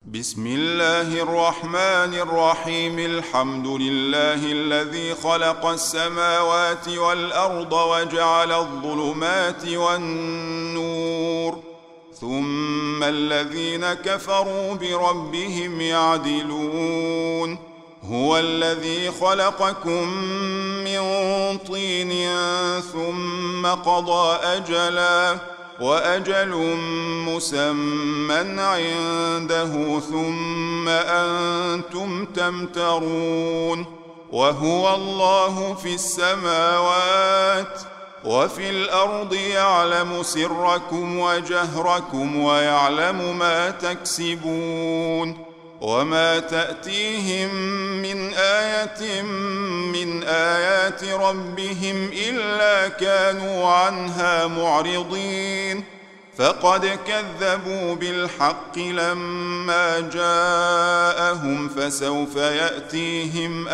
بسم الله الرحمن الرحيم. الحمد لله الذي خلق السماوات والأرض وجعل الظلمات والنور، ثم الذين كفروا بربهم يعدلون. هو الذي خلقكم من طين ثم قضى أجلا، وأجل مسمى عنده، ثم أنتم تمترون. وهو الله في السماوات وفي الأرض، يعلم سركم وجهركم ويعلم ما تكسبون. وما تأتيهم من آية من آيات ربهم إلا كانوا عنها معرضين. فقد كذبوا بالحق لما جاءهم، فسوف يأتيهم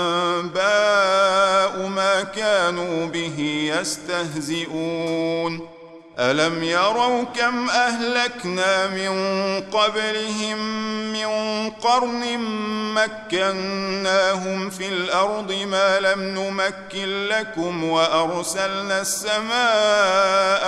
أنباء ما كانوا به يستهزئون. ألم يروا كم أهلكنا من قبلهم من قرن مكناهم في الأرض ما لم نمكن لكم، وأرسلنا السماء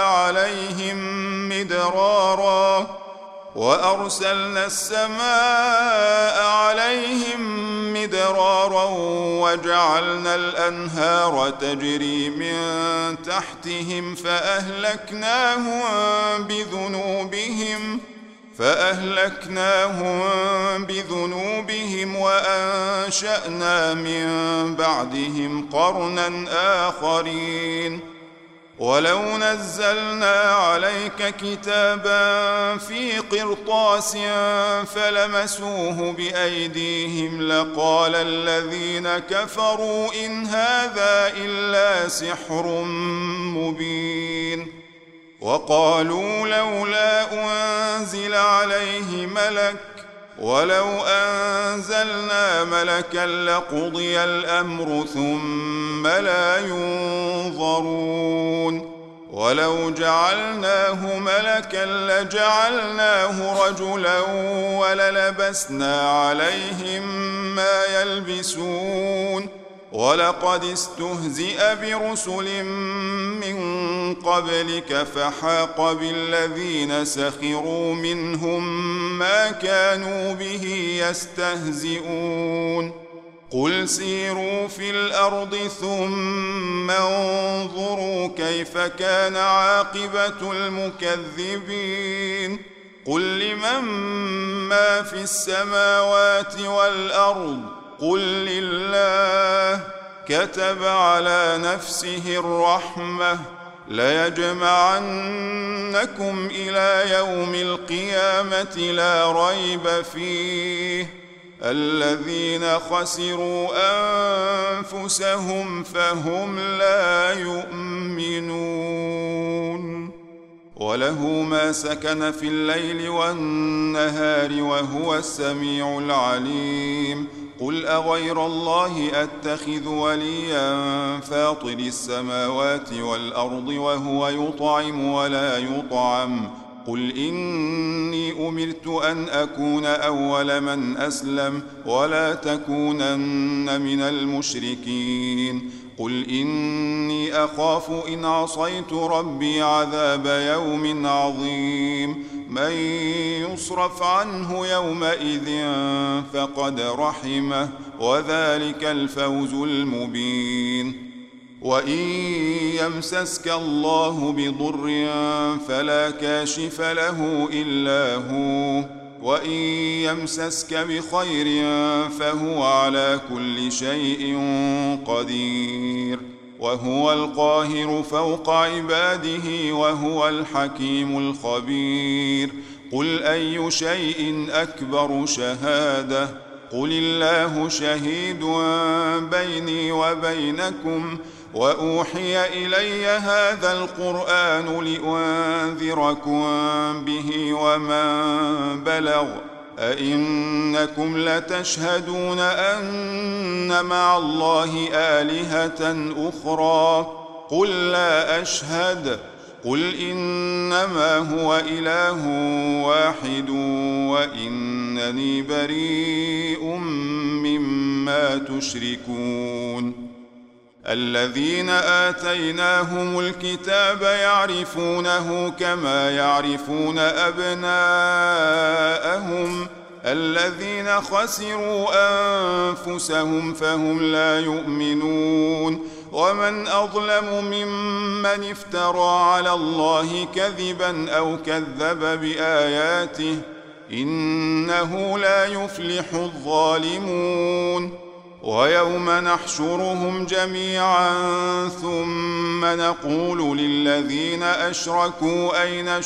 عليهم مدرارا وجعلنا الأنهار تجري من تحتهم فأهلكناهم بذنوبهم وأنشأنا من بعدهم قرنا آخرين. ولو نزلنا عليك كتابا في قرطاس فلمسوه بأيديهم لقال الذين كفروا إن هذا إلا سحر مبين. وقالوا لولا أنزل عليه ملك، ولو أنزلنا ملكا لقضي الأمر ثم لا ينظرون. ولو جعلناه ملكا لجعلناه رجلا وللبسنا عليهم ما يلبسون. ولقد استهزئ برسل من قبلك فحاق بالذين سخروا منهم ما كانوا به يستهزئون. قل سيروا في الأرض ثم انظروا كيف كان عاقبة المكذبين. قل لمن ما في السماوات والأرض، قل لله. كتب على نفسه الرحمة ليجمعنكم إلى يوم القيامة لا ريب فيه. الذين خسروا أنفسهم فهم لا يؤمنون. وله ما سكن في الليل والنهار وهو السميع العليم. قل أغير الله أتخذ وليا فاطر السماوات والأرض وهو يطعم ولا يطعم. قل إني أمرت أن أكون أول من أسلم ولا تكونن من المشركين. قل إني أخاف إن عصيت ربي عذاب يوم عظيم. من يصرف عنه يومئذ فقد رحمه، وذلك الفوز المبين. وإن يمسسك الله بضر فلا كاشف له إلا هو، وإن يمسسك بخير فهو على كل شيء قدير. وهو القاهر فوق عباده وهو الحكيم الخبير. قل أي شيء أكبر شهادة؟ قل الله شهيد بيني وبينكم. وأوحي إلي هذا القرآن لأنذركم به ومن بلغ. أئنكم لتشهدون أن مع الله آلهة أخرى؟ قل لا أشهد. قل إنما هو إله واحد وإنني إنني بريء مما تشركون الذين آتيناهم الكتاب يعرفونه كما يعرفون أبناءهم الذين خسروا أنفسهم فهم لا يؤمنون ومن أظلم ممن افترى على الله كذبا أو كذب بآياته إنه لا يفلح الظالمون ويوم نحشرهم جميعا ثم نقول للذين أشركوا أين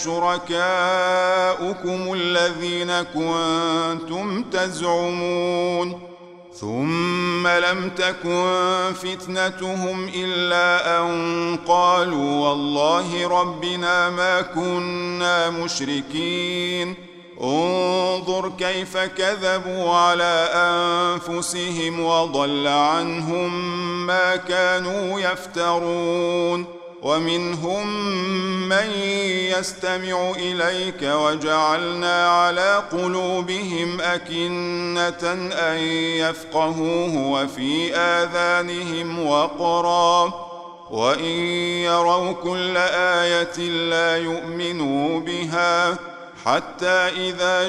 شركاؤكم الذين كنتم تزعمون ثم لم تكن فتنتهم إلا أن قالوا والله ربنا ما كنا مشركين انظر كيف كذبوا على أنفسهم وضل عنهم ما كانوا يفترون ومنهم من يستمع إليك وجعلنا على قلوبهم أكنة أن يفقهوه وفي آذانهم وقرا وإن يروا كل آية لا يؤمنوا بها حتى إذا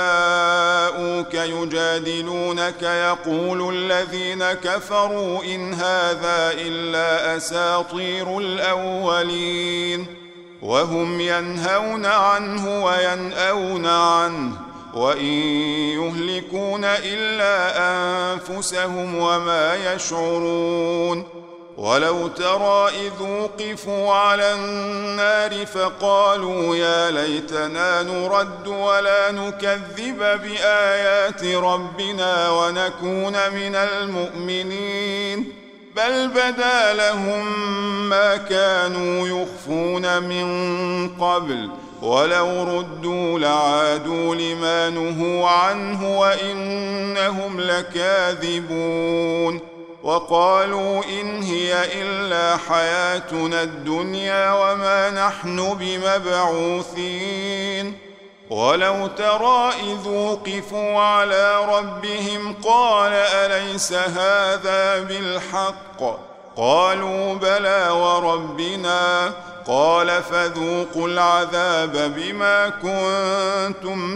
جاءوك يجادلونك يقول الذين كفروا إن هذا إلا أساطير الأولين وهم ينهون عنه وينأون عنه وإن يهلكون إلا أنفسهم وما يشعرون ولو ترى إذ وقفوا على النار فقالوا يا ليتنا نرد ولا نكذب بآيات ربنا ونكون من المؤمنين بل بدا لهم ما كانوا يخفون من قبل ولو ردوا لعادوا لما نهوا عنه وإنهم لكاذبون وقالوا إن هي إلا حياتنا الدنيا وما نحن بمبعوثين ولو ترى إذ وقفوا على ربهم قال أليس هذا بالحق قالوا بلى وربنا قال فذوقوا العذاب بما كنتم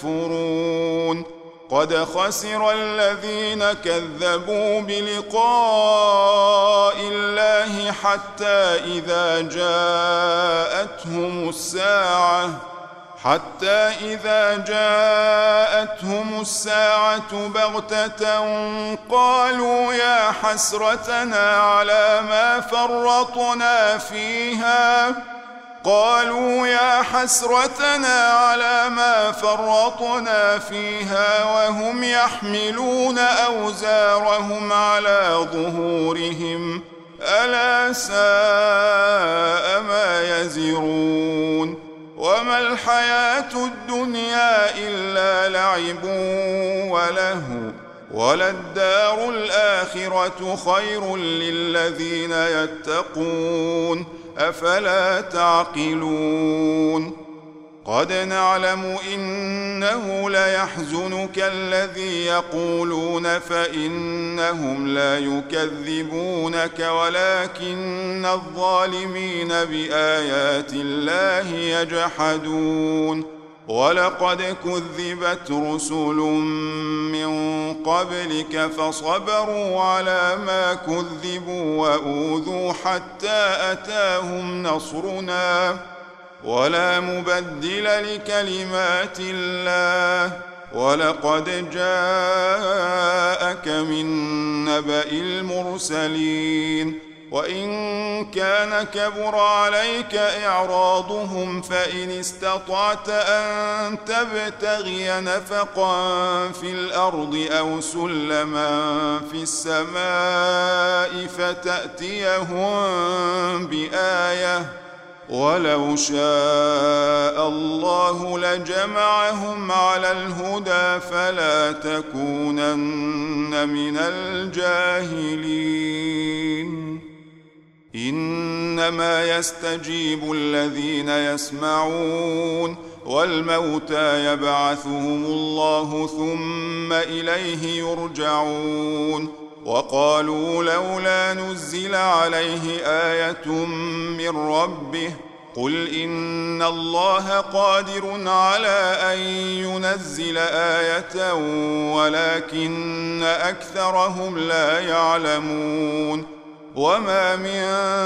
تكفرون قد خسر الذين كذبوا بلقاء الله حتى إذا جاءتهم الساعة بغتة قالوا يا حسرتنا على ما فرطنا فيها وهم يحملون أوزارهم على ظهورهم ألا ساء ما يزرون وما الحياة الدنيا إلا لعب ولهو وللدار الآخرة خير للذين يتقون أفلا تعقلون قد نعلم إنه ليحزنك الذي يقولون فإنهم لا يكذبونك ولكن الظالمين بآيات الله يجحدون ولقد كذبت رسل من قبلك فصبروا على ما كذبوا وأوذوا حتى أتاهم نصرنا ولا مبدل لكلمات الله ولقد جاءك من نبأ المرسلين وإن كان كبر عليك إعراضهم فإن استطعت أن تبتغي نفقا في الأرض أو سلما في السماء فتأتيهم بآية ولو شاء الله لجمعهم على الهدى فلا تكونن من الجاهلين إنما يستجيب الذين يسمعون والموتى يبعثهم الله ثم إليه يرجعون وقالوا لولا نزل عليه آية من ربه قل إن الله قادر على أن ينزل آية ولكن أكثرهم لا يعلمون وما من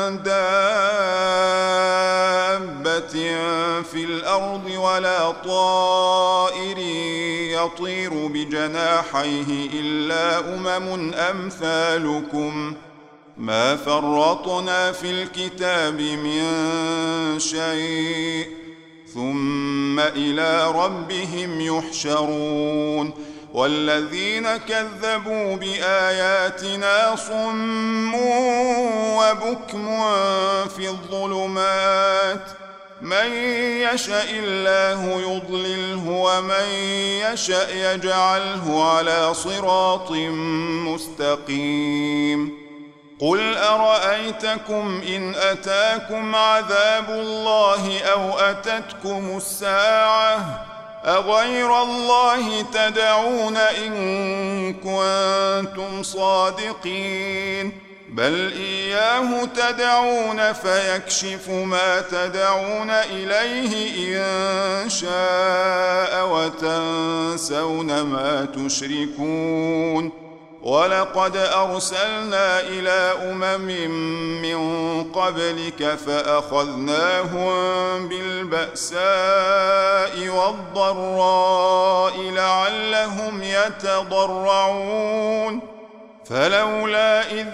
دابة في الأرض ولا طائر يطير بجناحيه إلا أمم أمثالكم ما فرطنا في الكتاب من شيء ثم إلى ربهم يحشرون والذين كذبوا بآياتنا صم وبكم في الظلمات من يشاء الله يضلله ومن يشاء يجعله على صراط مستقيم قل أرأيتكم إن أتاكم عذاب الله أو أتتكم الساعة أغير الله تدعون إن كنتم صادقين بل إياه تدعون فيكشف ما تدعون إليه إن شاء وتنسون ما تشركون ولقد أرسلنا إلى من قبلك فأخذناهم بالبأساء والضراء لعلهم يتضرعون فلولا إذ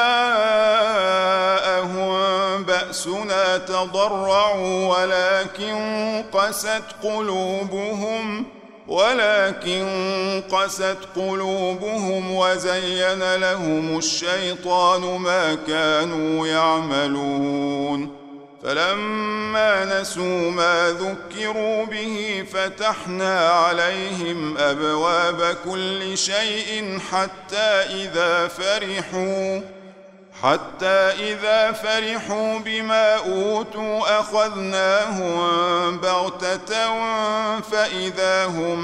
جاءهم بأسنا تضرعوا ولكن قست قلوبهم وزين لهم الشيطان ما كانوا يعملون فلما نسوا ما ذكروا به فتحنا عليهم أبواب كل شيء حتى إذا فرحوا بما أوتوا أخذناهم بغتة فإذا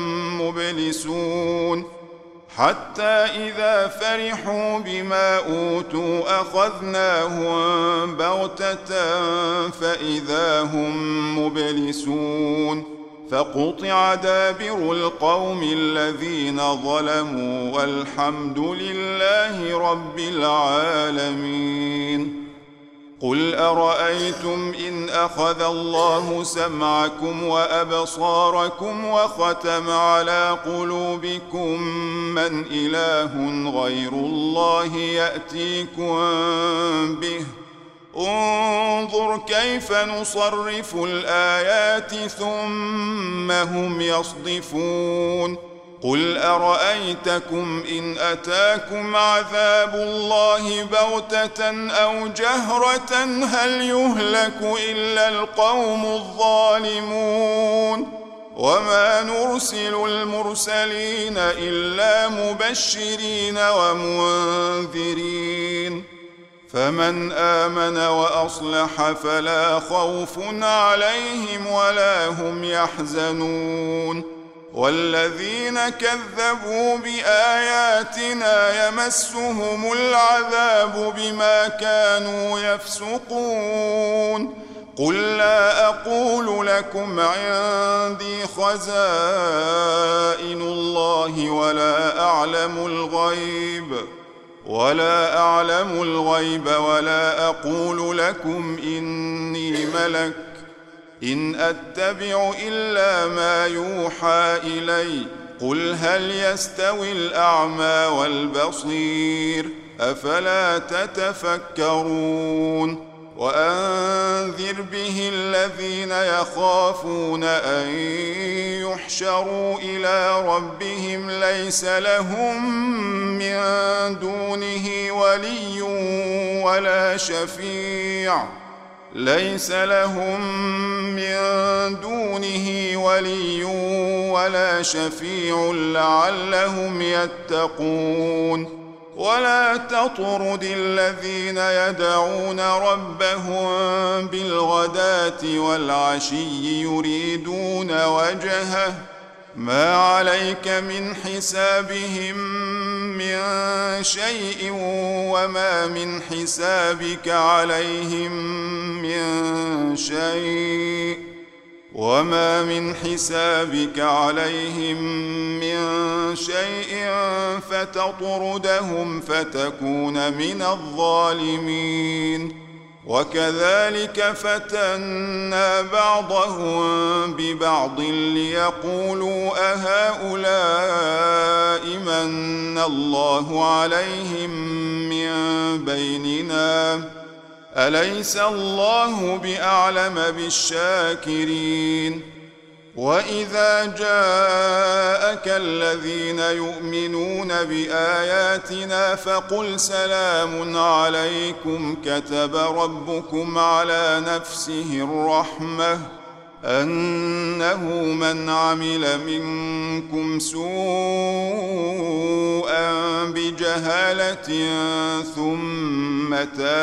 هم مبلسون فقطع دابر القوم الذين ظلموا والحمد لله رب العالمين قل أرأيتم إن أخذ الله سمعكم وأبصاركم وختم على قلوبكم من إله غير الله يأتيكم به انظر كيف نصرف الآيات ثم هم يصدفون قل أرأيتكم إن أتاكم عذاب الله بغتة أو جهرة هل يهلك إلا القوم الظالمون وما نرسل المرسلين إلا مبشرين ومنذرين فمن آمن وأصلح فلا خوف عليهم ولا هم يحزنون والذين كذبوا بآياتنا يمسهم العذاب بما كانوا يفسقون قل لا أقول لكم عندي خزائن الله ولا أعلم الغيب ولا أقول لكم إني ملك إن أتبع إلا ما يوحى إلي قل هل يستوي الأعمى والبصير أفلا تتفكرون وأنذر به الذين يخافون أن يحشروا إلى ربهم ليس لهم من دونه ولي ولا شفيع لعلهم يتقون ولا تطرد الذين يدعون ربهم بالغداة والعشي يريدون وجهه ما عليك من حسابهم من شيء وما من حسابك عليهم من شيء فتطردهم فتكون من الظالمين وكذلك فتنا بعضهم ببعض ليقولوا أهؤلاء من الله عليهم من بيننا أليس الله بأعلم بالشاكرين وإذا جاءك الذين يؤمنون بآياتنا فقل سلام عليكم كتب ربكم على نفسه الرحمة أنه من عمل منكم سوءا بجهالة ثم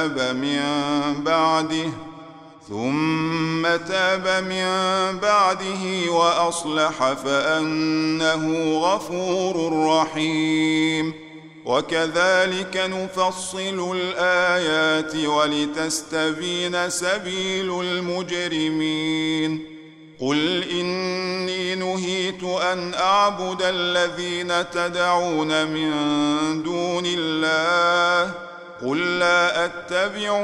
تاب من بعده وأصلح فأنه غفور رحيم وكذلك نفصل الآيات ولتستبين سبيل المجرمين قل إني نهيت أن أعبد الذين تدعون من دون الله قل لا أتبع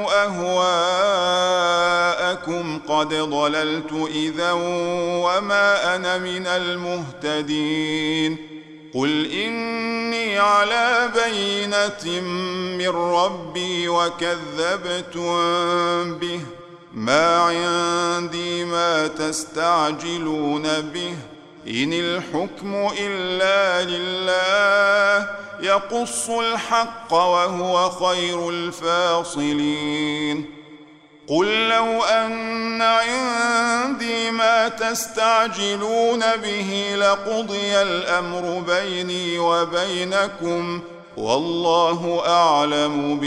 أهواءكم قد ضللت إذا وما أنا من المهتدين قل إني على بينة من ربي وكذبتم به ما عندي ما تستعجلون به إن الحكم إلا لله يقص الحق وهو خير الفاصلين قل لو أن عندي ما تستعجلون به لقضي الأمر بيني وبينكم والله أعلم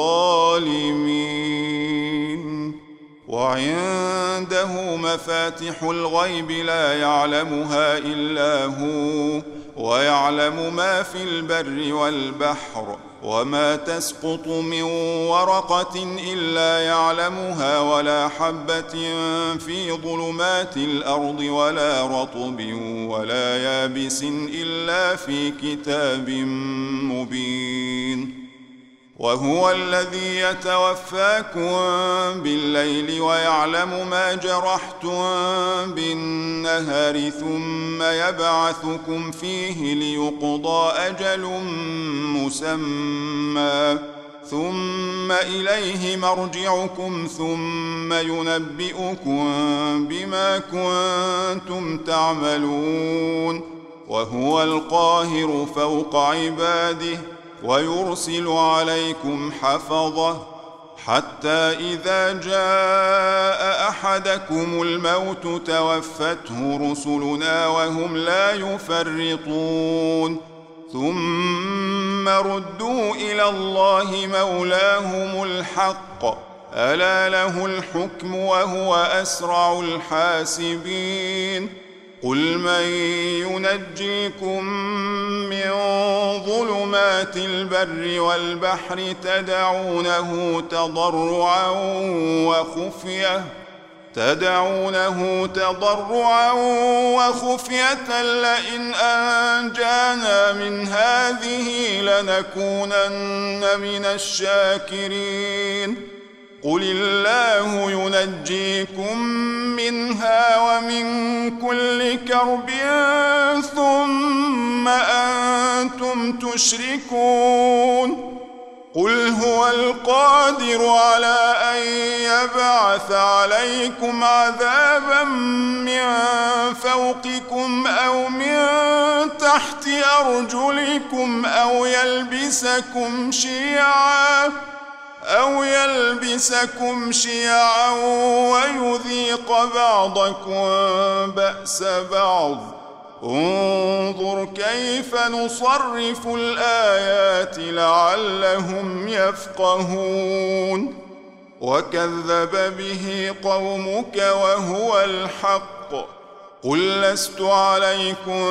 بالظالمين وعنده مفاتح الغيب لا يعلمها إلا هو ويعلم ما في البر والبحر وما تسقط من ورقة إلا يعلمها ولا حبة في ظلمات الأرض ولا رطب ولا يابس إلا في كتاب مبين وهو الذي يتوفاكم بالليل ويعلم ما جرحتم بالنهار ثم يبعثكم فيه ليقضى أجل مسمى ثم إليه مرجعكم ثم ينبئكم بما كنتم تعملون وهو القاهر فوق عباده ويرسل عليكم حفظة حتى إذا جاء أحدكم الموت توفته رسلنا وهم لا يفرطون ثم ردوا إلى الله مولاهم الحق ألا له الحكم وهو أسرع الحاسبين قل من ينجيكم من ظلمات البر والبحر تدعونه تضرعا وخفية لئن أنجانا من هذه لنكونن من الشاكرين قل الله ينجيكم منها ومن كل كرب ثم أنتم تشركون قل هو القادر على أن يبعث عليكم عذابا من فوقكم أو من تحت أرجلكم أو يلبسكم شيعا ويذيق بعضكم بأس بعض انظر كيف نصرف الآيات لعلهم يفقهون وكذب به قومك وهو الحق قل لست عليكم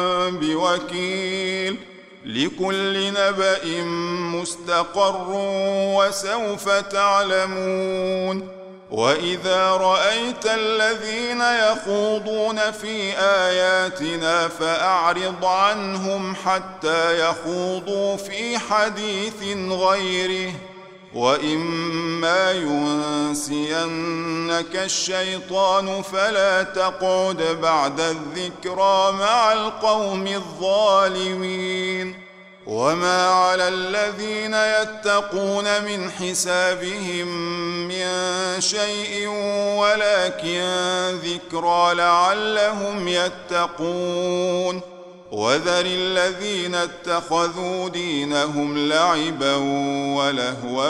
بوكيل لكل نبأ مستقر وسوف تعلمون وإذا رأيت الذين يخوضون في آياتنا فأعرض عنهم حتى يخوضوا في حديث غيره وإما ينسينك الشيطان فلا تقعد بعد الذكرى مع القوم الظالمين وما على الذين يتقون من حسابهم من شيء ولكن ذكرى لعلهم يتقون وذر الذين اتخذوا دينهم لعبا ولهوا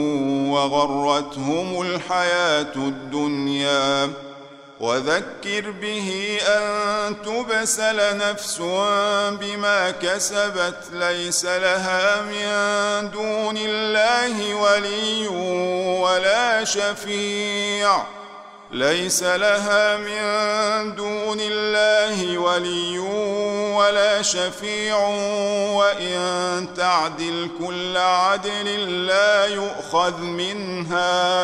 وغرتهم الحياة الدنيا وذكر به أن تبسل نفس بما كسبت ليس لها من دون الله ولي ولا شفيع ليس لها من دون الله ولي ولا شفيع وإن تعدل كل عدل لا يؤخذ منها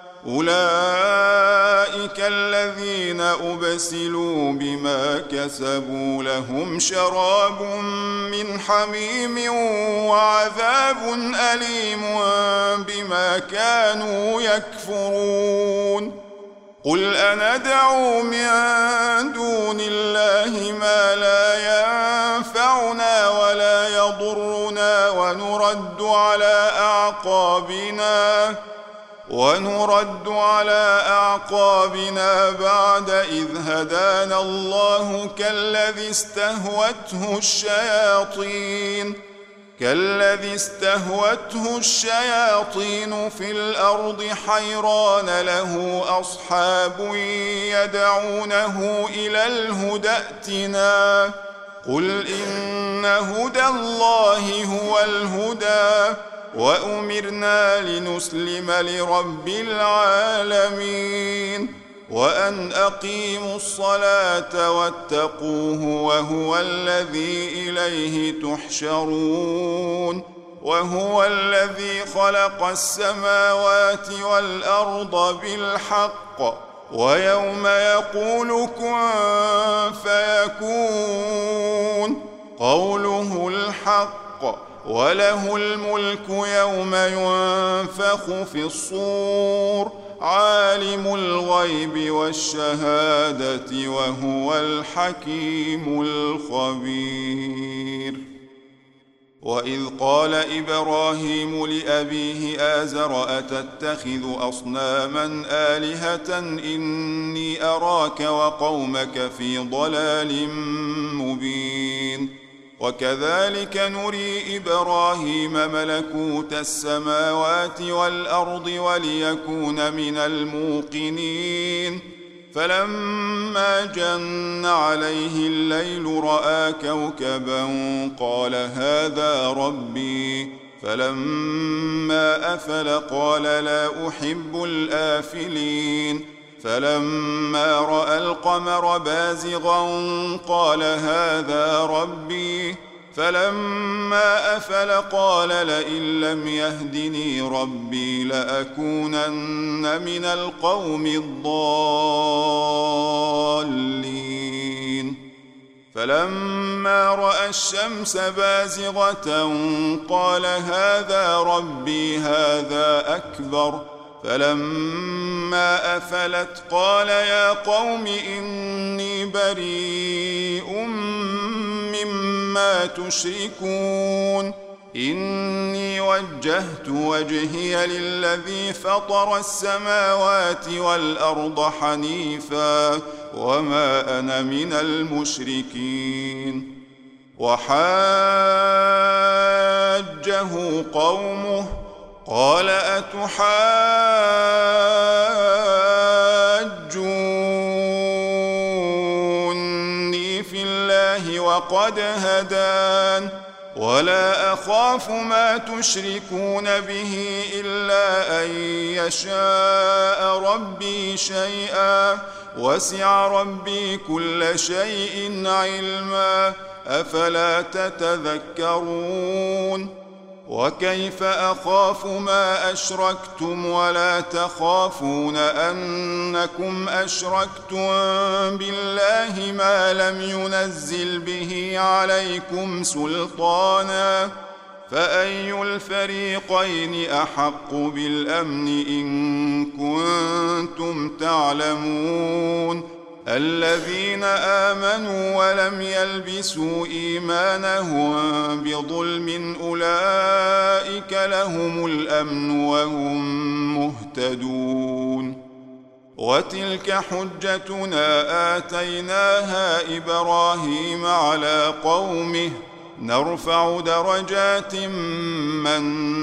أولئك الذين أبسلوا بما كسبوا لهم شراب من حميم وعذاب أليم بما كانوا يكفرون قل أندعو من دون الله ما لا ينفعنا ولا يضرنا ونرد على أعقابنا بعد إذ هدانا الله كالذي استهوته الشياطين في الأرض حيران له أصحاب يدعونه إلى الهدى ائتنا قل إن هدى الله هو الهدى وأمرنا لنسلم لرب العالمين وأن أقيموا الصلاة واتقوه وهو الذي إليه تحشرون وهو الذي خلق السماوات والأرض بالحق ويوم يقول كن فيكون قوله الحق وله الملك يوم ينفخ في الصور عالم الغيب والشهادة وهو الحكيم الخبير وإذ قال إبراهيم لأبيه آزر أتتخذ أصناما آلهة إني أراك وقومك في ضلال مبين وكذلك نري إبراهيم ملكوت السماوات والأرض وليكون من الموقنين فلما جن عليه الليل رأى كوكبا قال هذا ربي فلما أفل قال لا أحب الآفلين فلما رأى القمر بازغا قال هذا ربي فلما أفل قال لئن لم يهدني ربي لأكونن من القوم الضالين فلما رأى الشمس بازغة قال هذا ربي هذا أكبر فلما أفلت قال يا قوم إني بريء مما تشركون إني وجهت وجهي للذي فطر السماوات والأرض حنيفا وما أنا من المشركين وحاجه قومه قال أتحاجوني في الله وقد هدان ولا أخاف ما تشركون به إلا أن يشاء ربي شيئا وسع ربي كل شيء علما أفلا تتذكرون وكيف أخاف ما أشركتم ولا تخافون أنكم أشركتم بالله ما لم ينزل به عليكم سلطانا فأي الفريقين أحق بالأمن إن كنتم تعلمون الذين آمنوا ولم يلبسوا إيمانهم بظلم أولئك لهم الأمن وهم مهتدون وتلك حجتنا آتيناها إبراهيم على قومه نرفع درجات من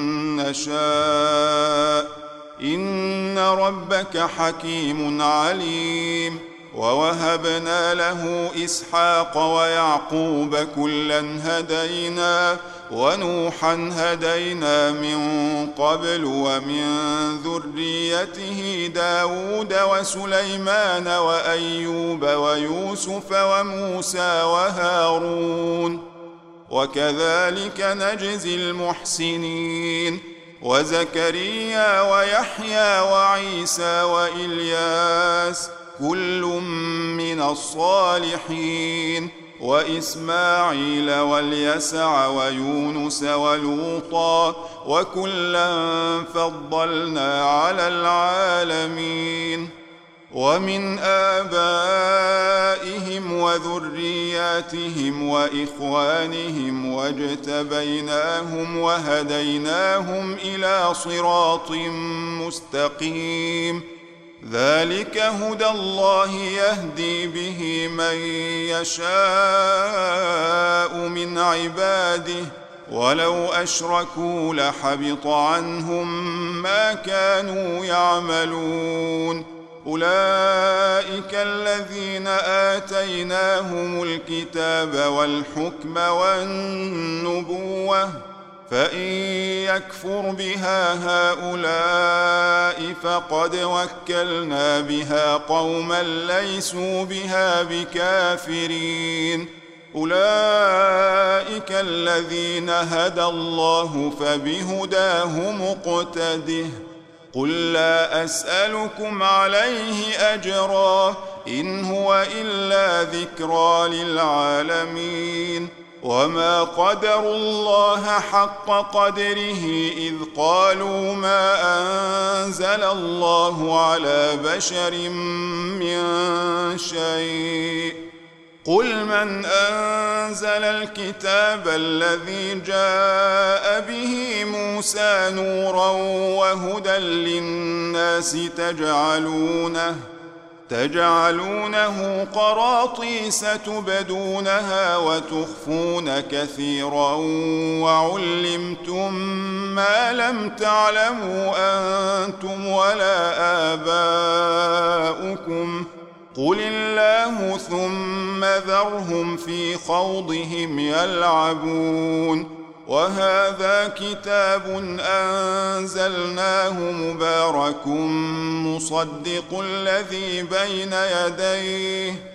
نشاء إن ربك حكيم عليم ووهبنا له إسحاق ويعقوب كلا هدينا ونوحا هدينا من قبل ومن ذريته داود وسليمان وأيوب ويوسف وموسى وهارون وكذلك نجزي المحسنين وزكريا ويحيى وعيسى وإلياس كل من الصالحين وإسماعيل واليسع ويونس ولوطا وكلا فضلنا على العالمين ومن آبائهم وذرياتهم وإخوانهم واجتبيناهم وهديناهم إلى صراط مستقيم ذلك هدى الله يهدي به من يشاء من عباده ولو أشركوا لحبط عنهم ما كانوا يعملون أولئك الذين آتيناهم الكتاب والحكم والنبوة فإن يكفر بها هؤلاء فقد وكلنا بها قوما ليسوا بها بكافرين أولئك الذين هدى الله فبهداه مقتده قل لا أسألكم عليه أجرا إن هو إلا ذكرى للعالمين وما قدروا الله حق قدره إذ قالوا ما أنزل الله على بشر من شيء قل من أنزل الكتاب الذي جاء به موسى نورا وهدى للناس تجعلونه قراطيس تبدونها وتخفون كثيرا وعلمتم ما لم تعلموا أنتم ولا آباؤكم قل الله ثم ذرهم في خوضهم يلعبون وهذا كتاب أنزلناه مبارك مصدق الذي بين يديه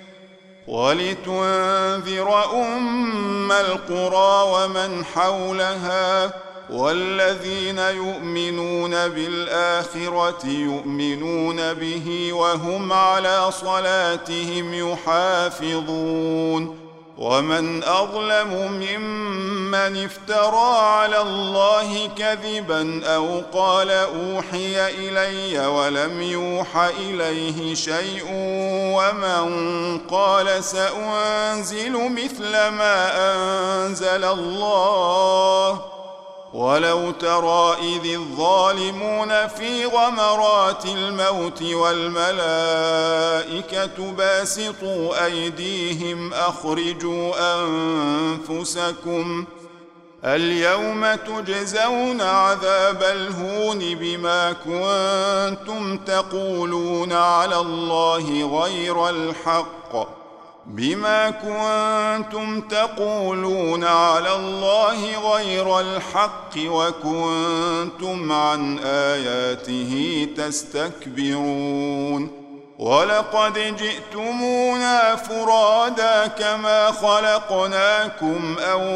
ولتنذر أم القرى ومن حولها والذين يؤمنون بالآخرة يؤمنون به وهم على صلاتهم يحافظون ومن أظلم ممن افترى على الله كذبا أو قال أوحي إلي ولم يوح إليه شيء ومن قال سأنزل مثل ما أنزل الله ولو ترى إذ الظالمون في غمرات الموت والملائكة باسطوا أيديهم أخرجوا أنفسكم اليوم تجزون عذاب الهون بما كنتم تقولون على الله غير الحق بما كنتم تقولون على الله غير الحق وكنتم عن آياته تستكبرون ولقد جئتمونا فرادا كما خلقناكم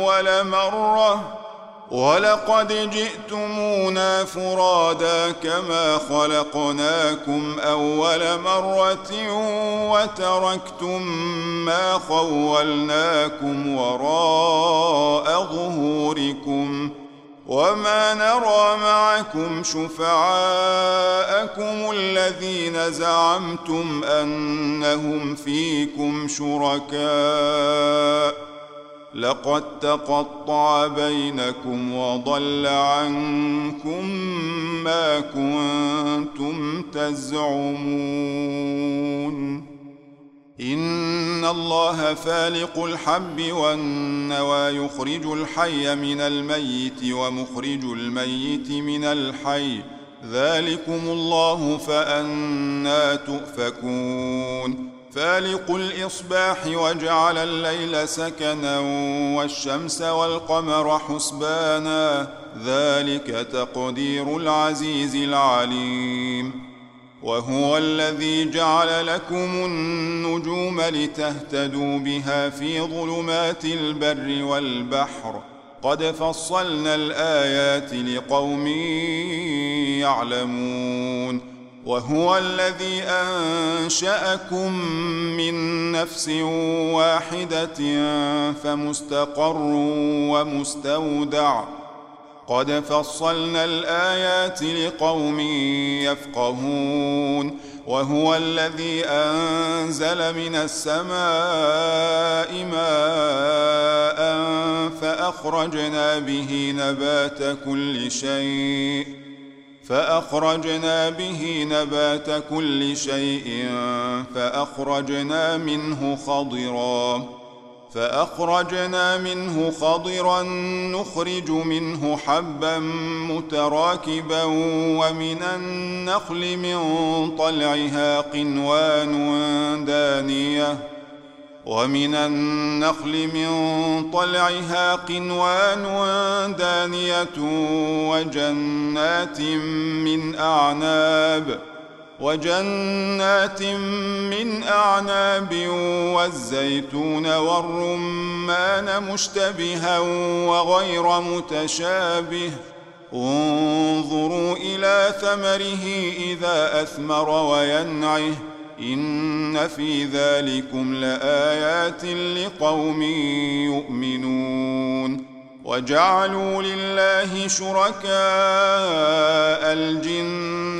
أول مرة وتركتم ما خولناكم وراء ظهوركم وما نرى معكم شفعاءكم الذين زعمتم أنهم فيكم شركاء لقد تقطع بينكم وضل عنكم ما كنتم تزعمون إن الله فالق الحب والنوى يخرج الحي من الميت ومخرج الميت من الحي ذلكم الله فأنى تؤفكون فالق الإصباح وجعل الليل سكنا والشمس والقمر حسبانا ذلك تقدير العزيز العليم وهو الذي جعل لكم النجوم لتهتدوا بها في ظلمات البر والبحر قد فصلنا الآيات لقوم يعلمون وهو الذي أنشأكم من نفس واحدة فمستقر ومستودع قد فصلنا الآيات لقوم يفقهون وهو الذي أنزل من السماء ماء فأخرجنا به نبات كل شيء فأخرجنا منه خضرا نخرج منه حبا متراكبا ومن النخل من طلعها قنوان دانية وجنات من أعناب والزيتون والرمان مشتبها وغير متشابه انظروا إلى ثمره إذا أثمر وينعه إن في ذلكم لآيات لقوم يؤمنون وجعلوا لله شركاء الجن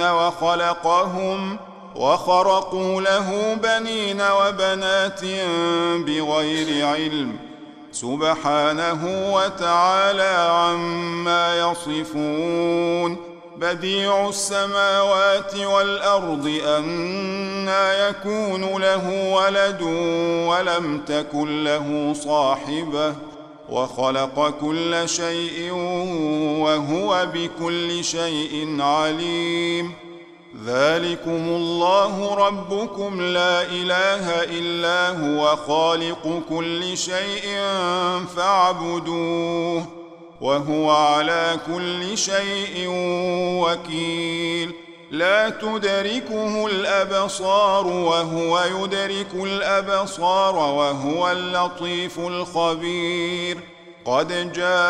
وخرقوا له بنين وبنات بغير علم سبحانه وتعالى عما يصفون بديع السماوات والأرض أنى يكون له ولد ولم تكن له صاحبة وخلق كل شيء وهو بكل شيء عليم ذلكم الله ربكم لا إله إلا هو خالق كل شيء فاعبدوه وهو على كل شيء وكيل لا تدركه الأبصار وهو يدرك الأبصار وهو اللطيف الخبير قد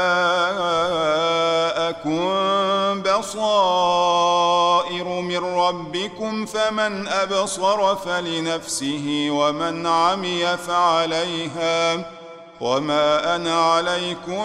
جاءكم بصائر من ربكم فمن أبصر فلنفسه ومن عمي فعليها وما أنا عليكم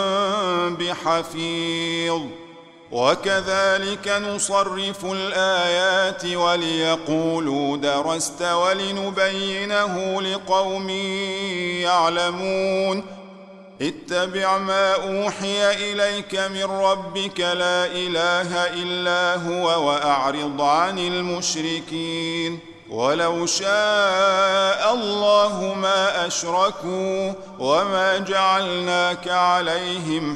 بحفيظ وكذلك نصرف الآيات وليقولوا درست ولنبينه لقوم يعلمون اتبع ما أوحي إليك من ربك لا إله إلا هو وأعرض عن المشركين ولو شاء الله ما أشركوا وما جعلناك عليهم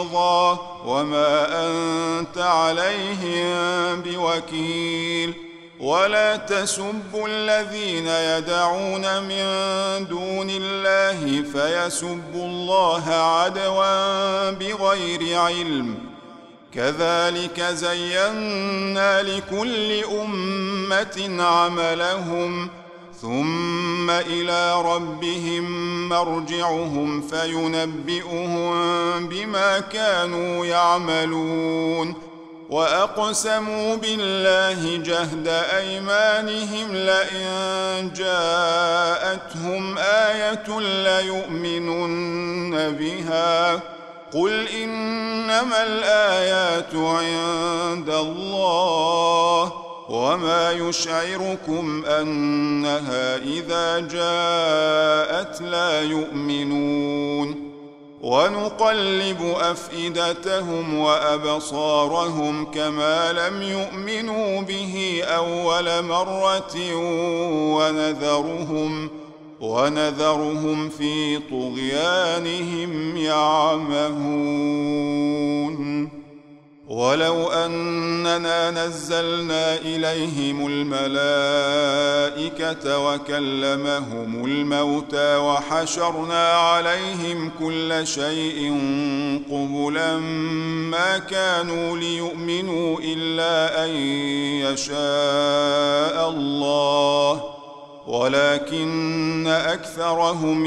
حفيظا وما أنت عليهم بوكيل ولا تسبوا الذين يدعون من دون الله فيسبوا الله عدوا بغير علم كذلك زينا لكل أمة عملهم ثم إلى ربهم مرجعهم فينبئهم بما كانوا يعملون وأقسموا بالله جهد أيمانهم لئن جاءتهم آية ليؤمنن بها قل إنما الآيات عند الله وما يشعركم أنها إذا جاءت لا يؤمنون ونقلب أفئدتهم وأبصارهم كما لم يؤمنوا به أول مرة ونذرهم في طغيانهم يعمهون ولو أننا نزلنا إليهم الملائكة وكلمهم الموتى وحشرنا عليهم كل شيء قبلا ما كانوا ليؤمنوا إلا أن يشاء الله ولكن أكثرهم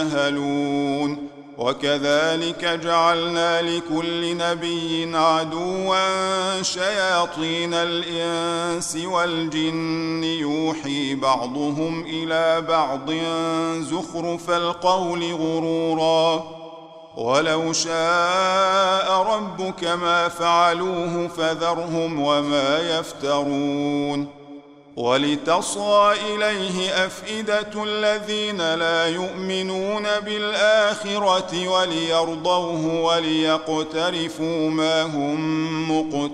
يجهلون وكذلك جعلنا لكل نبي عدوا شياطين الإنس والجن يوحي بعضهم إلى بعض زخرف القول غرورا ولو شاء ربك ما فعلوه فذرهم وما يفترون ولتصغى إليه أفئدة الذين لا يؤمنون بالآخرة وليرضوه وليقترفوا ما هم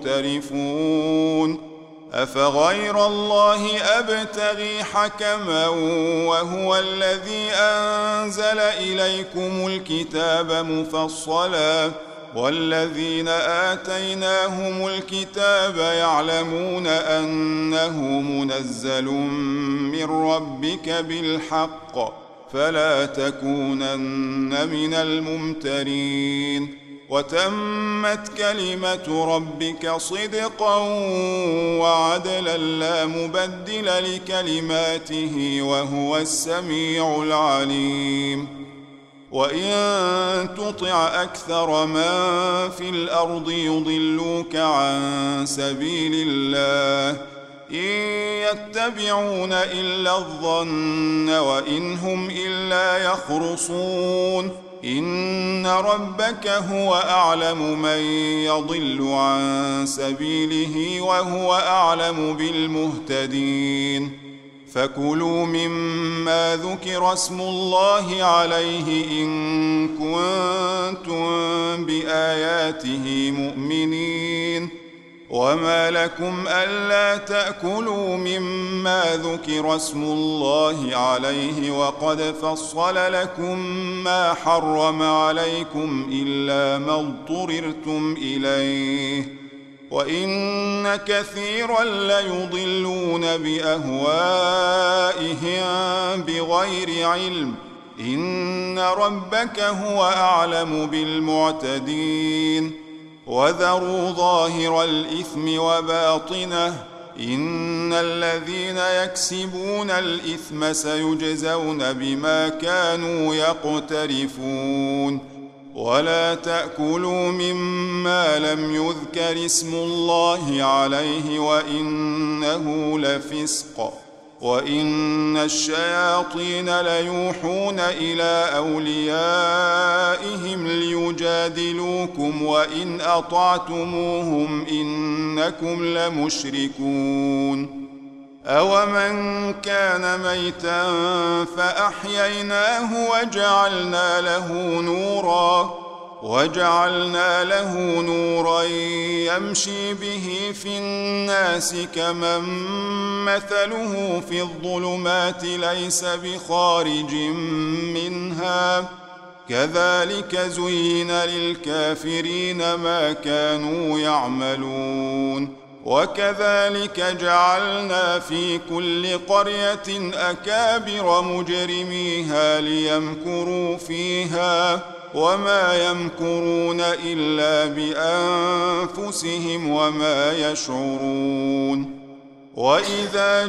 مقترفون أفغير الله أبتغي حكما وهو الذي أنزل إليكم الكتاب مفصلا والذين آتيناهم الكتاب يعلمون أنه منزل من ربك بالحق فلا تكونن من الممترين وتمت كلمة ربك صدقا وعدلا لا مبدل لكلماته وهو السميع العليم وإن تطع أكثر من في الأرض يضلوك عن سبيل الله إن يتبعون إلا الظن وإن هم إلا يخرصون إن ربك هو أعلم من يضل عن سبيله وهو أعلم بالمهتدين فكلوا مما ذكر اسم الله عليه إن كنتم بآياته مؤمنين وما لكم ألا تأكلوا مما ذكر اسم الله عليه وقد فصل لكم ما حرم عليكم إلا ما اضطررتم إليه وإن كثيرا ليضلون بأهوائهم بغير علم إن ربك هو أعلم بالمعتدين وذروا ظاهر الإثم وباطنه إن الذين يكسبون الإثم سيجزون بما كانوا يقترفون ولا تأكلوا مما لم يذكر اسم الله عليه وإنه لفسق وإن الشياطين ليوحون إلى أوليائهم ليجادلوكم وإن أطعتموهم إنكم لمشركون أومن كان ميتا فأحييناه وجعلنا له نورا يمشي به في الناس كمن مثله في الظلمات ليس بخارج منها كذلك زين للكافرين ما كانوا يعملون وكذلك جعلنا في كل قرية أكابر مجرميها ليمكروا فيها وما يمكرون إلا بأنفسهم وما يشعرون. وإذا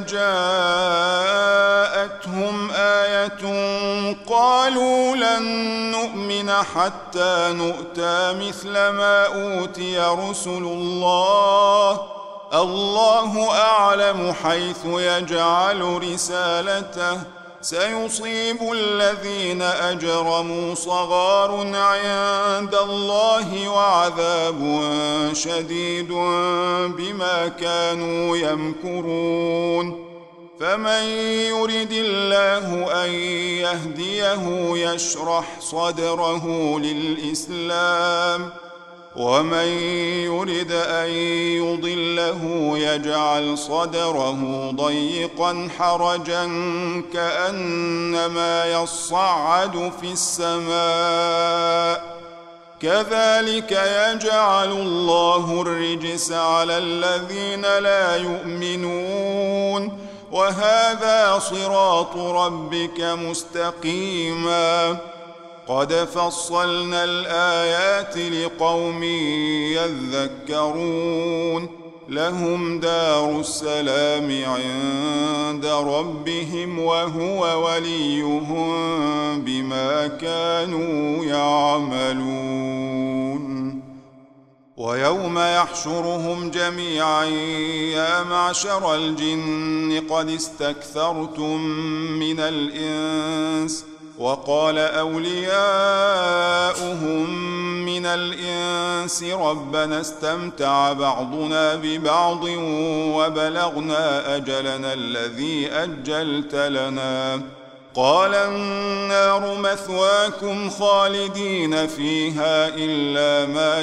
جاءتهم آية قالوا لن نؤمن حتى نؤتى مثل ما أوتي رسل الله الله أعلم حيث يجعل رسالته سيصيب الذين أجرموا صغار عند الله وعذاب شديد بما كانوا يمكرون. فمن يرد الله أن يهديه يشرح صدره للإسلام ومن يرد أن يضله يجعل صدره ضيقا حرجا كأنما يصعد في السماء كذلك يجعل الله الرجس على الذين لا يؤمنون وهذا صراط ربك مستقيما قد فصلنا الآيات لقوم يذكرون لهم دار السلام عند ربهم وهو وليهم بما كانوا يعملون. ويوم يحشرهم جميعا يا معشر الجن قد استكثرتم من الإنس وقال أولياؤهم من الإنس ربنا استمتع بعضنا ببعض وبلغنا أجلنا الذي أجلت لنا قال النار مثواكم خالدين فيها إلا ما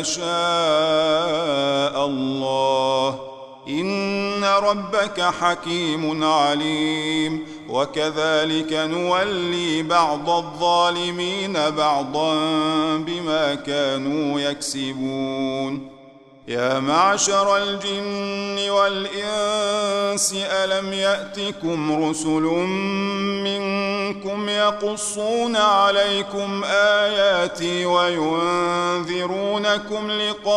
شاء الله إن ربك حكيم عليم. وكذلك نولي بعض الظالمين بعضا بما كانوا يكسبون. يا معشر الجن والإنس ألم يأتكم رسل منكم يقصون عليكم آياتي وينذرونكم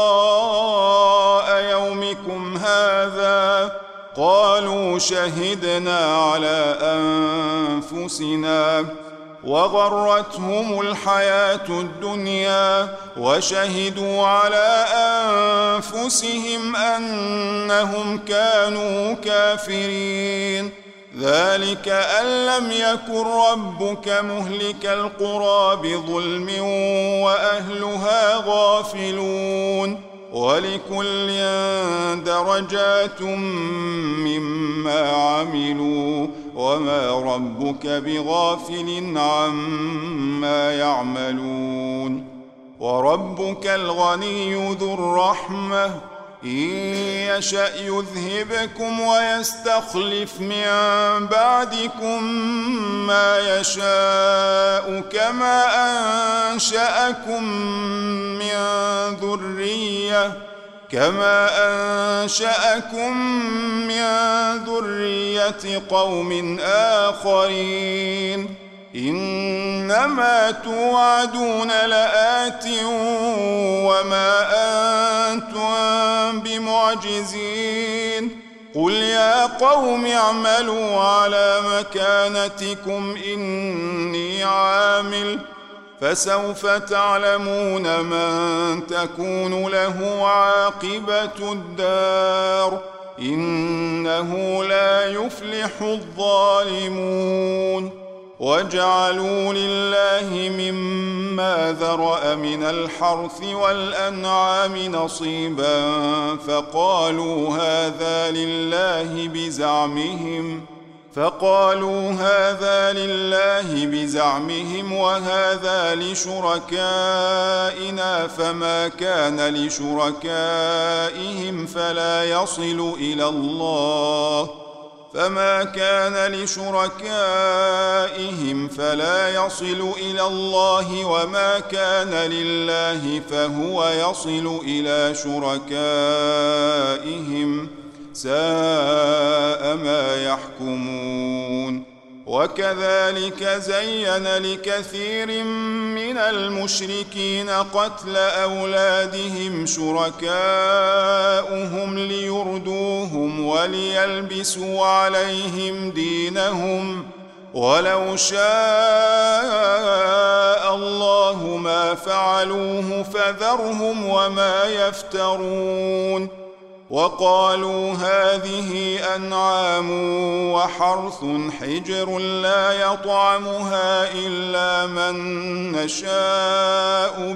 لقاء يومكم هذا قالوا شهدنا على أنفسنا وغرتهم الحياة الدنيا وشهدوا على أنفسهم أنهم كانوا كافرين ذلك أن لم يكن ربك مهلك القرى بظلم وأهلها غافلون ولكل درجات مما عملوا وما ربك بغافل عما يعملون. وربك الغني ذو الرحمة إن يشأ يذهبكم ويستخلف من بعدكم ما يشاء كما أنشأكم من ذرية قوم آخرين إنما توعدون لآت وما أنتم بمعجزين قل يا قوم اعملوا على مكانتكم إني عامل فسوف تعلمون من تكون له عاقبة الدار إنه لا يفلح الظالمون. وجعلوا لله مما ذرأ من الحرث والأنعام نصيبا فقالوا هذا لله بزعمهم وهذا لشركائنا فما كان لشركائهم فلا يصل إلى الله وما كان لله فهو يصل إلى شركائهم ساء ما يحكمون. وكذلك زين لكثير من المشركين قتل أولادهم شركاؤهم ليردوهم وليلبسوا عليهم دينهم، ولو شاء الله ما فعلوه فذرهم وما يفترون. وقالوا هذه أنعام وحرث حجر لا يطعمها إلا من نشاء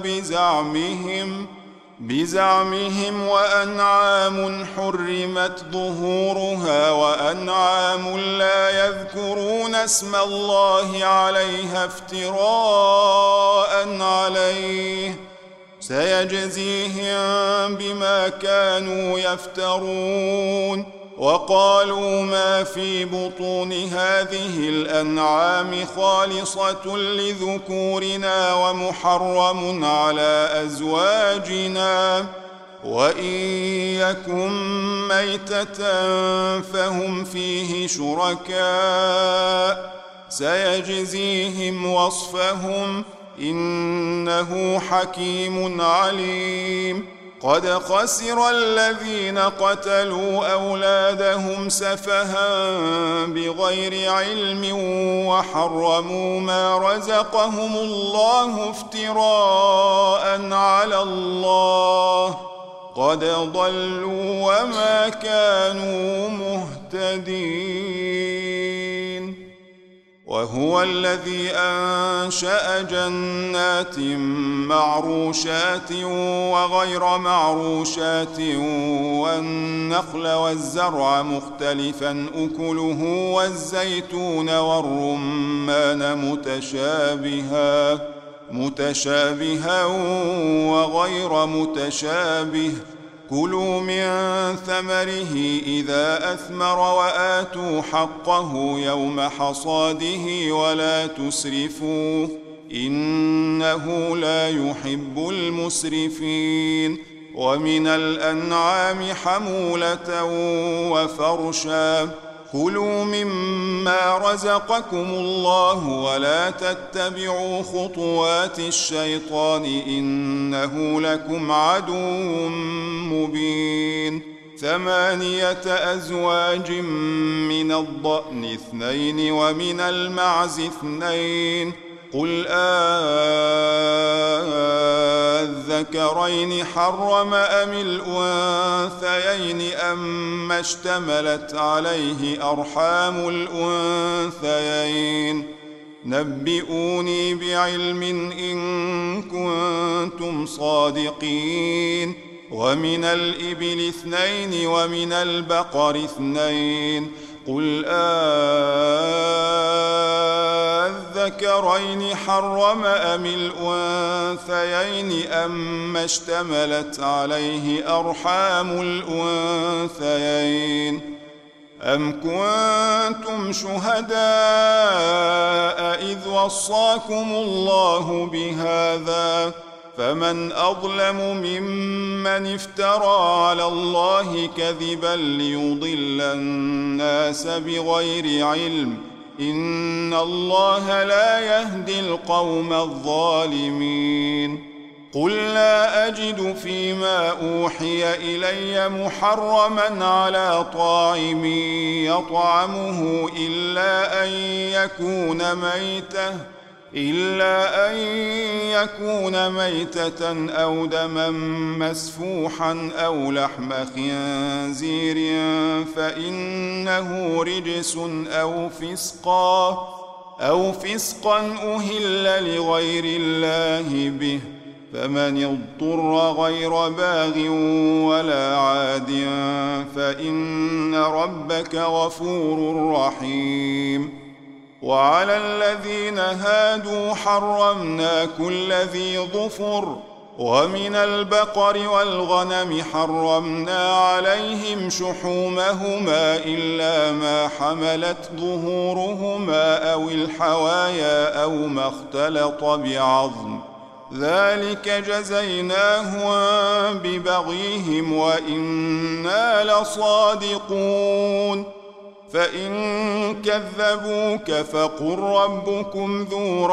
بزعمهم وأنعام حرمت ظهورها وأنعام لا يذكرون اسم الله عليها افتراء عليه، سيجزيهم بما كانوا يفترون. وقالوا ما في بطون هذه الأنعام خالصة لذكورنا ومحرم على أزواجنا، وإن يكن ميتة فهم فيه شركاء، سيجزيهم وصفهم إنه حكيم عليم. قد خسر الذين قتلوا أولادهم سفها بغير علم وحرموا ما رزقهم الله افتراء على الله، قد ضلوا وما كانوا مهتدين. وهو الذي أنشأ جنات معروشات وغير معروشات والنخل والزرع مختلفا أكله والزيتون والرمان متشابها وغير متشابه، كلوا من ثمره إذا أثمر وآتوا حقه يوم حصاده ولا تسرفوا إنه لا يحب المسرفين. ومن الأنعام حمولة وفرشا، كلوا مما رزقكم الله ولا تتبعوا خطوات الشيطان إنه لكم عدو مبين. 8 أزواج من الضأن 2 ومن المعز 2، قل أذكرين حرم أم الأنثيين أما اشتملت عليه أرحام الأنثيين، نبئوني بعلم إن كنتم صادقين. ومن الإبل 2 ومن البقر 2، قل أذكرين حرم أم الأنثيين أما اشتملت عليه أرحام الأنثيين، أم كنتم شهداء إذ وصاكم الله بهذا، فمن أظلم ممن افترى على الله كذبا ليضل الناس بغير علم، إن الله لا يهدي القوم الظالمين. قل لا أجد فيما أوحي إلي محرما على طاعم يطعمه إلا أن يكون ميتة أو دما مسفوحا أو لحم خنزير فإنه رجس أو فسقا أهل لغير الله به، فمن اضطر غير باغ ولا عاد فإن ربك غفور رحيم. وعلى الذين هادوا حرمنا كل ذي ظفر، ومن البقر والغنم حرمنا عليهم شحومهما إلا ما حملت ظهورهما أو الحوايا أو ما اختلط بعظم، ذلك جزيناهم ببغيهم وإنا لصادقون فإن كذبوك فقل ربكم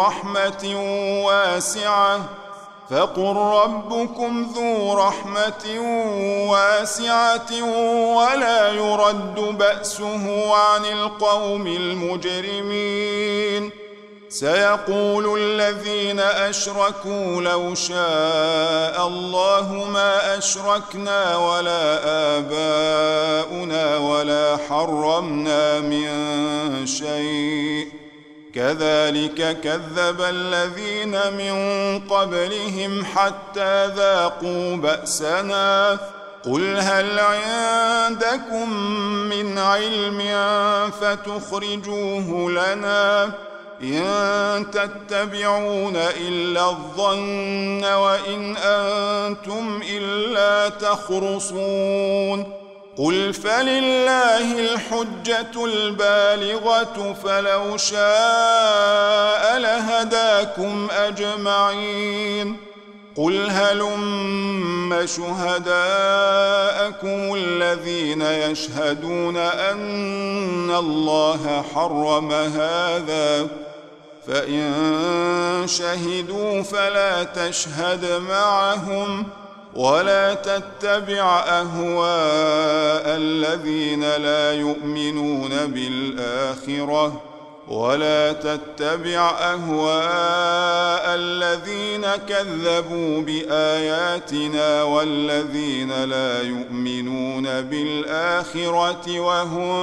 ذو رحمة واسعة ولا يرد بأسه عن القوم المجرمين سيقول الذين أشركوا لو شاء الله ما أشركنا ولا آباؤنا ولا حرمنا من شيء كذلك كذب الذين من قبلهم حتى ذاقوا بأسنا قل هل عندكم من علم فتخرجوه لنا إن تتبعون إلا الظن وإن أنتم إلا تخرصون قل فلله الحجة البالغة فلو شاء لهداكم أجمعين قل هلم شهداءكم الذين يشهدون أن الله حرم هذا فإن شهدوا فلا تشهد معهم ولا تتبع أهواء الذين لا يؤمنون بالآخرة ولا تتبع أهواء الذين كذبوا بآياتنا والذين لا يؤمنون بالآخرة وهم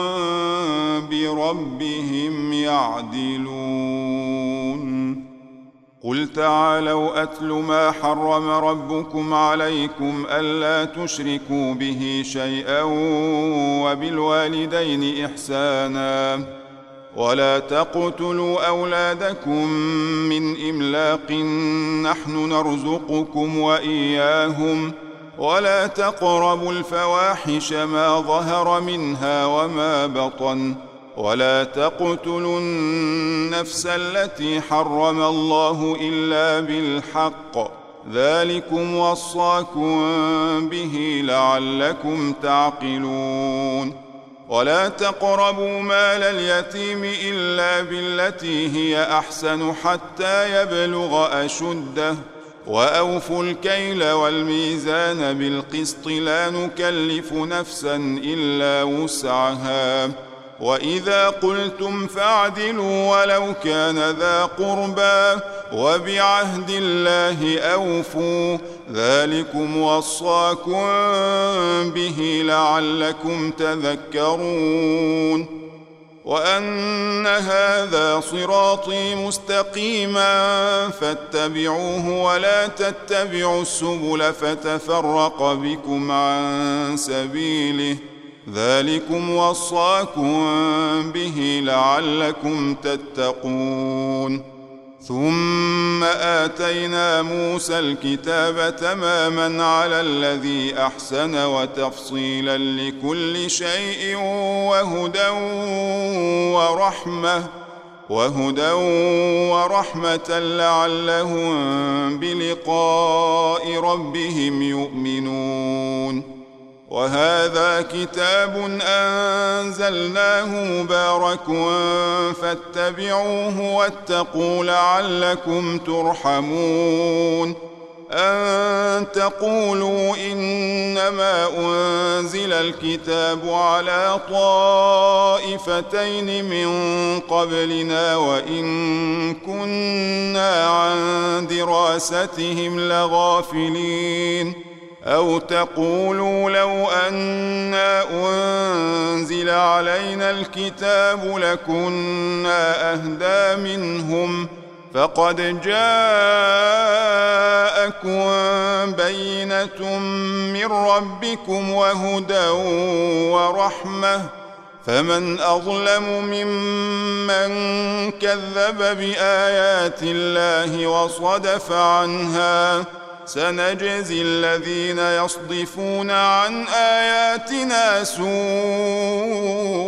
بربهم يعدلون قل تعالوا أتل ما حرم ربكم عليكم ألا تشركوا به شيئا وبالوالدين إحسانا ولا تقتلوا أولادكم من إملاق نحن نرزقكم وإياهم ولا تقربوا الفواحش ما ظهر منها وما بطن ولا تقتلوا النفس التي حرم الله إلا بالحق ذلكم وصاكم به لعلكم تعقلون ولا تقربوا مال اليتيم إلا بالتي هي أحسن حتى يبلغ أشده وأوفوا الكيل والميزان بالقسط لا نكلف نفسا إلا وسعها وإذا قلتم فاعدلوا ولو كان ذا قربى وبعهد الله أوفوا ذلكم وصاكم به لعلكم تذكرون وأن هذا صراطي مستقيما فاتبعوه ولا تتبعوا السبل فتفرق بكم عن سبيله ذلكم وصاكم به لعلكم تتقون ثم آتينا موسى الكتاب تماما على الذي أحسن وتفصيلا لكل شيء وهدى ورحمة لعلهم بلقاء ربهم يؤمنون وهذا كتاب أنزلناه مبارك فاتبعوه واتقوا لعلكم ترحمون أن تقولوا إنما أنزل الكتاب على طائفتين من قبلنا وإن كنا عن دراستهم لغافلين أو تقولوا لو أنا أنزل علينا الكتاب لكنا أهدى منهم فقد جاءكم بينة من ربكم وهدى ورحمة فمن أظلم ممن كذب بآيات الله وصدف عنها سنجزي الذين يصدفون عن آياتنا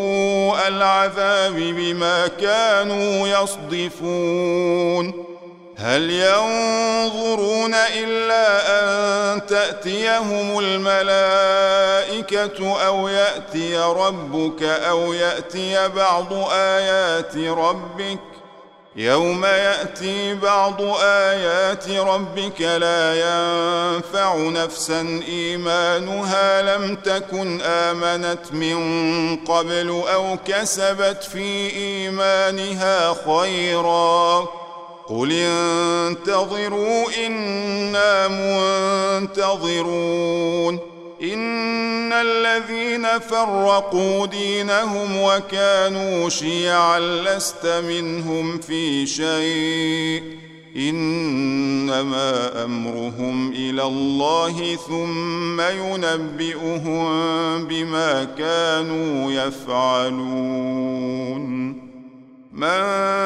سوء العذاب بما كانوا يصدفون هل ينظرون إلا أن تأتيهم الملائكة أو يأتي ربك أو يأتي بعض آيات ربك يوم يأتي بعض آيات ربك لا ينفع نفسا إيمانها لم تكن آمنت من قبل أو كسبت في إيمانها خيرا قل انتظروا إنا منتظرون إن الذين فرقوا دينهم وكانوا شيعا لست منهم في شيء إنما أمرهم إلى الله ثم ينبئهم بما كانوا يفعلون من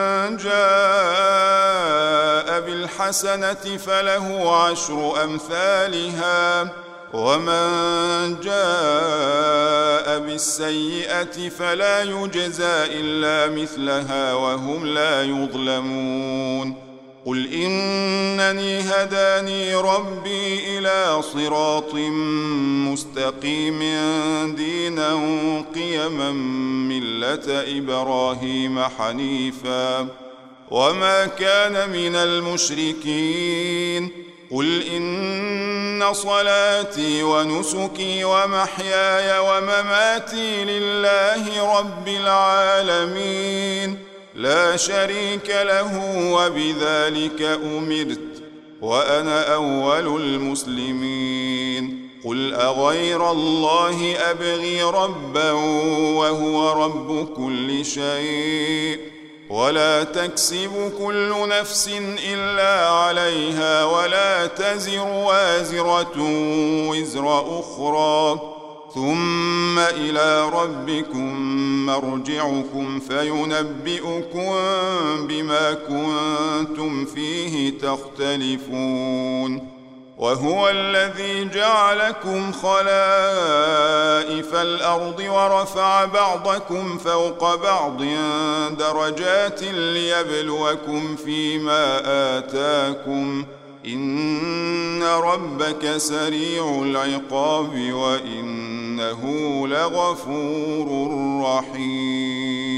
جاء بالحسنة فله عشر أمثالها ومن جاء بالسيئة فلا يجزى إلا مثلها وهم لا يظلمون قل إنني هداني ربي إلى صراط مستقيم دينا قيما ملة إبراهيم حنيفا وما كان من المشركين قل إن صلاتي ونسكي ومحياي ومماتي لله رب العالمين لا شريك له وبذلك أمرت وأنا أول المسلمين قل أغير الله أبغي ربا وهو رب كل شيء ولا تكسب كل نفس إلا عليها ولا تزر وازرة وزر أخرى ثم إلى ربكم مرجعكم فينبئكم بما كنتم فيه تختلفون وهو الذي جعلكم خلائف الأرض ورفع بعضكم فوق بعض درجات ليبلوكم فيما آتاكم إن ربك سريع العقاب وإنه لغفور رحيم